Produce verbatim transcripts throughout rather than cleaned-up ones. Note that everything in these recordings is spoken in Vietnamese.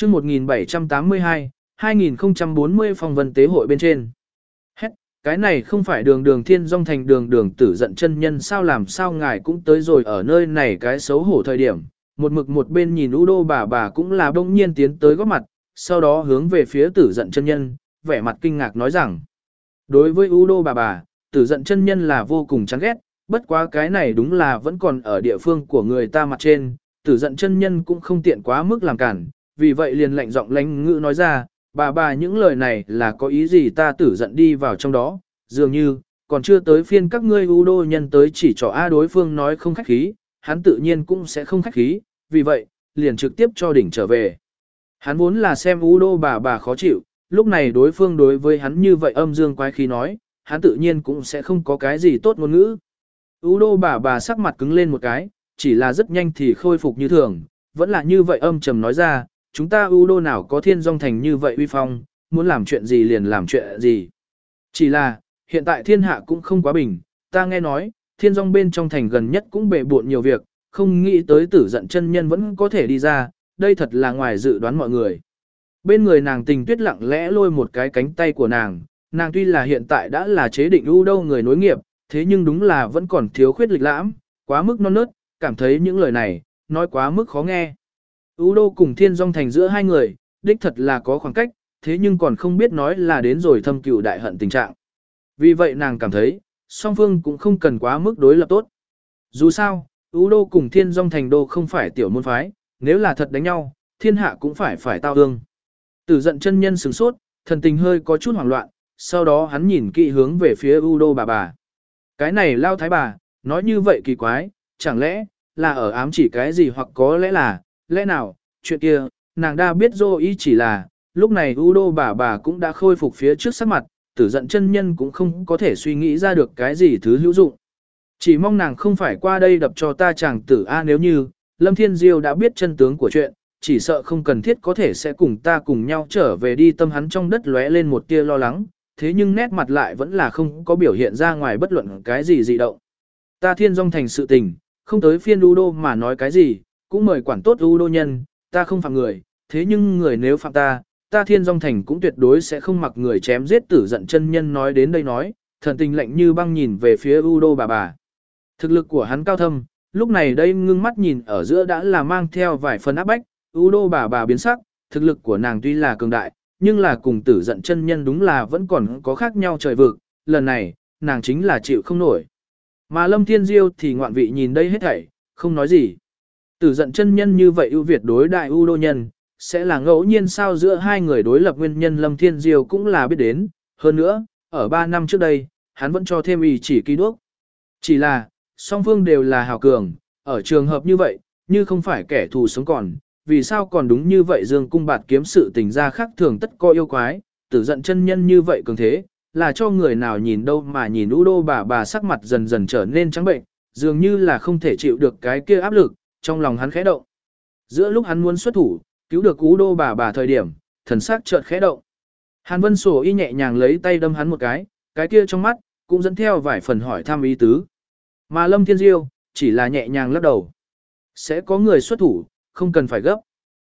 chương một nghìn bảy trăm tám mươi hai, hai nghìn không trăm bốn mươi phong vân tế hội bên trên. Hét, cái này không phải đường đường thiên dòng thành đường đường tử giận chân nhân sao, làm sao ngài cũng tới rồi ở nơi này cái xấu hổ thời điểm. Một mực một bên nhìn U Đô bà bà cũng là bỗng nhiên tiến tới góp mặt, sau đó hướng về phía tử giận chân nhân, vẻ mặt kinh ngạc nói rằng. Đối với U Đô bà bà, tử giận chân nhân là vô cùng chán ghét, bất quá cái này đúng là vẫn còn ở địa phương của người ta mặt trên, tử giận chân nhân cũng không tiện quá mức làm cản, vì vậy liền lạnh giọng lãnh ngữ nói ra, bà bà những lời này là có ý gì, ta tử giận đi vào trong đó, dường như, còn chưa tới phiên các ngươi U Đô nhân tới chỉ trỏ A đối phương nói không khách khí, hắn tự nhiên cũng sẽ không khách khí, vì vậy, liền trực tiếp cho đỉnh trở về. Hắn vốn là xem U Đô bà bà khó chịu, lúc này đối phương đối với hắn như vậy âm dương quái khí nói, hắn tự nhiên cũng sẽ không có cái gì tốt ngôn ngữ. U Đô bà bà sắc mặt cứng lên một cái, chỉ là rất nhanh thì khôi phục như thường, vẫn là như vậy âm trầm nói ra, chúng ta U Đô nào có thiên dòng thành như vậy uy phong, muốn làm chuyện gì liền làm chuyện gì. Chỉ là, hiện tại thiên hạ cũng không quá bình, ta nghe nói, thiên dòng bên trong thành gần nhất cũng bể buộn nhiều việc, không nghĩ tới tử giận chân nhân vẫn có thể đi ra, đây thật là ngoài dự đoán mọi người. Bên người nàng Tình Tuyết lặng lẽ lôi một cái cánh tay của nàng, nàng tuy là hiện tại đã là chế định U Đô người nối nghiệp, thế nhưng đúng là vẫn còn thiếu khuyết lịch lãm, quá mức non nớt, cảm thấy những lời này, nói quá mức khó nghe. U Đô cùng thiên dòng thành giữa hai người, đích thật là có khoảng cách, thế nhưng còn không biết nói là đến rồi thâm cừu đại hận tình trạng. Vì vậy nàng cảm thấy, song phương cũng không cần quá mức đối lập tốt. Dù sao, U Đô cùng thiên dòng thành đô không phải tiểu môn phái, nếu là thật đánh nhau, thiên hạ cũng phải phải tao ương. Tử giận chân nhân sửng sốt, thần tình hơi có chút hoảng loạn, sau đó hắn nhìn kỹ hướng về phía U Đô bà bà. Cái này lao thái bà, nói như vậy kỳ quái, chẳng lẽ là ở ám chỉ cái gì, hoặc có lẽ là, lẽ nào, chuyện kia, nàng đã biết rồi, ý chỉ là, lúc này U Đô bà bà cũng đã khôi phục phía trước sắc mặt, tử giận chân nhân cũng không có thể suy nghĩ ra được cái gì thứ hữu dụng. Chỉ mong nàng không phải qua đây đập cho ta chàng tử A, nếu như, Lâm Thiên Diêu đã biết chân tướng của chuyện, chỉ sợ không cần thiết có thể sẽ cùng ta cùng nhau trở về đi, tâm hắn trong đất lóe lên một tia lo lắng, thế nhưng nét mặt lại vẫn là không có biểu hiện ra ngoài bất luận cái gì dị động. Ta thiên dòng thành sự tình, không tới phiên U Đô mà nói cái gì, cũng mời quản tốt U Đô nhân, ta không phạm người, thế nhưng người nếu phạm ta, ta thiên dòng thành cũng tuyệt đối sẽ không mặc người chém giết. Tử giận chân nhân nói đến đây nói, thần tình lạnh như băng nhìn về phía U Đô bà bà. Thực lực của hắn cao thâm, lúc này đây ngưng mắt nhìn ở giữa đã là mang theo vài phần áp bách, U Đô bà bà biến sắc, thực lực của nàng tuy là cường đại, nhưng là cùng tử giận chân nhân đúng là vẫn còn có khác nhau trời vực, lần này, nàng chính là chịu không nổi. Mà Lâm Thiên Diêu thì ngoạn vị nhìn đây hết thảy, không nói gì. Tử giận chân nhân như vậy ưu việt đối đại U Đô nhân, sẽ là ngẫu nhiên sao, giữa hai người đối lập nguyên nhân Lâm Thiên Diêu cũng là biết đến, hơn nữa, ở ba năm trước đây, hắn vẫn cho thêm ý chỉ ký đuốc. Chỉ là, song phương đều là hào cường, ở trường hợp như vậy, như không phải kẻ thù sống còn, vì sao còn đúng như vậy Dương cung bạt kiếm sự tình ra khác thường tất có yêu quái, tử giận chân nhân như vậy cường thế, là cho người nào nhìn đâu mà nhìn. U Đô bà bà sắc mặt dần dần trở nên trắng bệnh, dường như là không thể chịu được cái kia áp lực, trong lòng hắn khẽ động. Giữa lúc hắn muốn xuất thủ, cứu được U Đô bà bà thời điểm, thần sắc chợt khẽ động. Hàn Vân Sổ y nhẹ nhàng lấy tay đâm hắn một cái, cái kia trong mắt cũng dẫn theo vài phần hỏi thăm ý tứ. Mà Lâm Thiên Diêu chỉ là nhẹ nhàng lắc đầu. Sẽ có người xuất thủ, không cần phải gấp.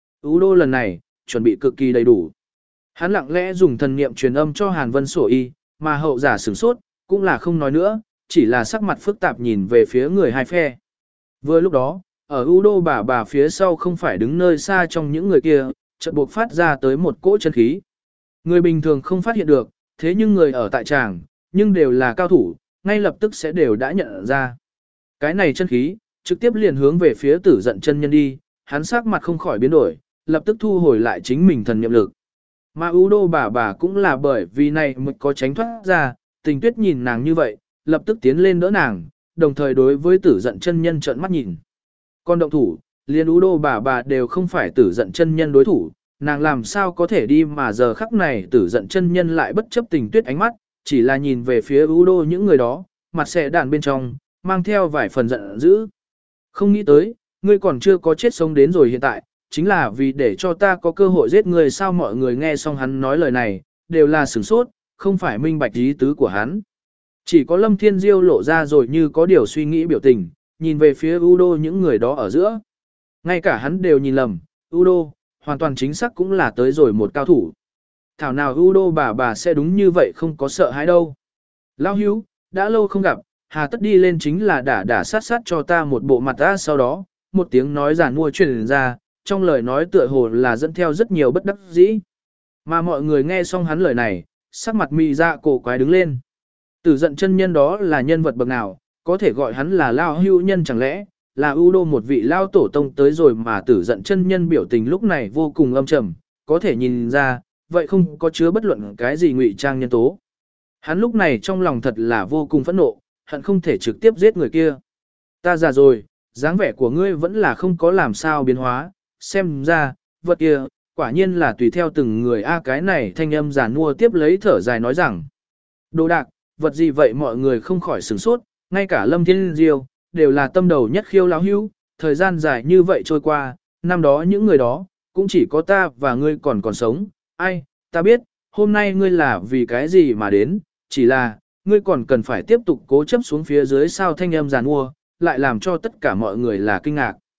U Đô lần này chuẩn bị cực kỳ đầy đủ. Hắn lặng lẽ dùng thần niệm truyền âm cho Hàn Vân Sổ y, mà hậu giả sửng sốt, cũng là không nói nữa, chỉ là sắc mặt phức tạp nhìn về phía người hai phe. Vừa lúc đó, ở U Đô bà bà phía sau không phải đứng nơi xa trong những người kia, chợt buộc phát ra tới một cỗ chân khí. Người bình thường không phát hiện được, thế nhưng người ở tại tràng, nhưng đều là cao thủ, ngay lập tức sẽ đều đã nhận ra. Cái này chân khí, trực tiếp liền hướng về phía tử giận chân nhân đi, hắn sắc mặt không khỏi biến đổi, lập tức thu hồi lại chính mình thần niệm lực. Mà U Đô bà bà cũng là bởi vì này mới có tránh thoát ra, Tình Tuyết nhìn nàng như vậy, lập tức tiến lên đỡ nàng, đồng thời đối với tử giận chân nhân trợn mắt nhìn. Còn động thủ, liền U Đô bà bà đều không phải tử giận chân nhân đối thủ, nàng làm sao có thể đi, mà giờ khắc này tử giận chân nhân lại bất chấp Tình Tuyết ánh mắt, chỉ là nhìn về phía U Đô những người đó, mặt xẻ đàn bên trong, mang theo vài phần giận dữ. Không nghĩ tới, ngươi còn chưa có chết sống đến rồi hiện tại, chính là vì để cho ta có cơ hội giết ngươi sao. Mọi người nghe xong hắn nói lời này, đều là sửng sốt, không phải minh bạch ý tứ của hắn. Chỉ có Lâm Thiên Diêu lộ ra rồi như có điều suy nghĩ biểu tình, nhìn về phía U Đô những người đó ở giữa. Ngay cả hắn đều nhìn lầm, U Đô, hoàn toàn chính xác cũng là tới rồi một cao thủ. Thảo nào Udo bà bà sẽ đúng như vậy không có sợ hãi đâu. Lão hữu, đã lâu không gặp, hà tất đi lên chính là đả đả sát sát cho ta một bộ mặt ta sau đó, một tiếng nói giản mua truyền ra, trong lời nói tựa hồ là dẫn theo rất nhiều bất đắc dĩ. Mà mọi người nghe xong hắn lời này, sắc mặt mị dạ cổ quái đứng lên. Tử giận chân nhân đó là nhân vật bậc nào, có thể gọi hắn là lao hưu nhân chẳng lẽ, là ưu đô một vị lao tổ tông tới rồi mà tử giận chân nhân biểu tình lúc này vô cùng âm trầm, có thể nhìn ra, vậy không có chứa bất luận cái gì ngụy trang nhân tố. Hắn lúc này trong lòng thật là vô cùng phẫn nộ, hận không thể trực tiếp giết người kia. Ta già rồi, dáng vẻ của ngươi vẫn là không có làm sao biến hóa, xem ra, vật kia, quả nhiên là tùy theo từng người a cái này thanh âm giàn mua tiếp lấy thở dài nói rằng. Đồ đạc, vật gì vậy mọi người không khỏi sửng sốt, ngay cả Lâm Thiên Diêu, đều là tâm đầu nhất khiêu láo hữu, thời gian dài như vậy trôi qua, năm đó những người đó, cũng chỉ có ta và ngươi còn còn sống, ai, ta biết, hôm nay ngươi là vì cái gì mà đến, chỉ là, ngươi còn cần phải tiếp tục cố chấp xuống phía dưới sao thanh âm giàn mua, lại làm cho tất cả mọi người là kinh ngạc.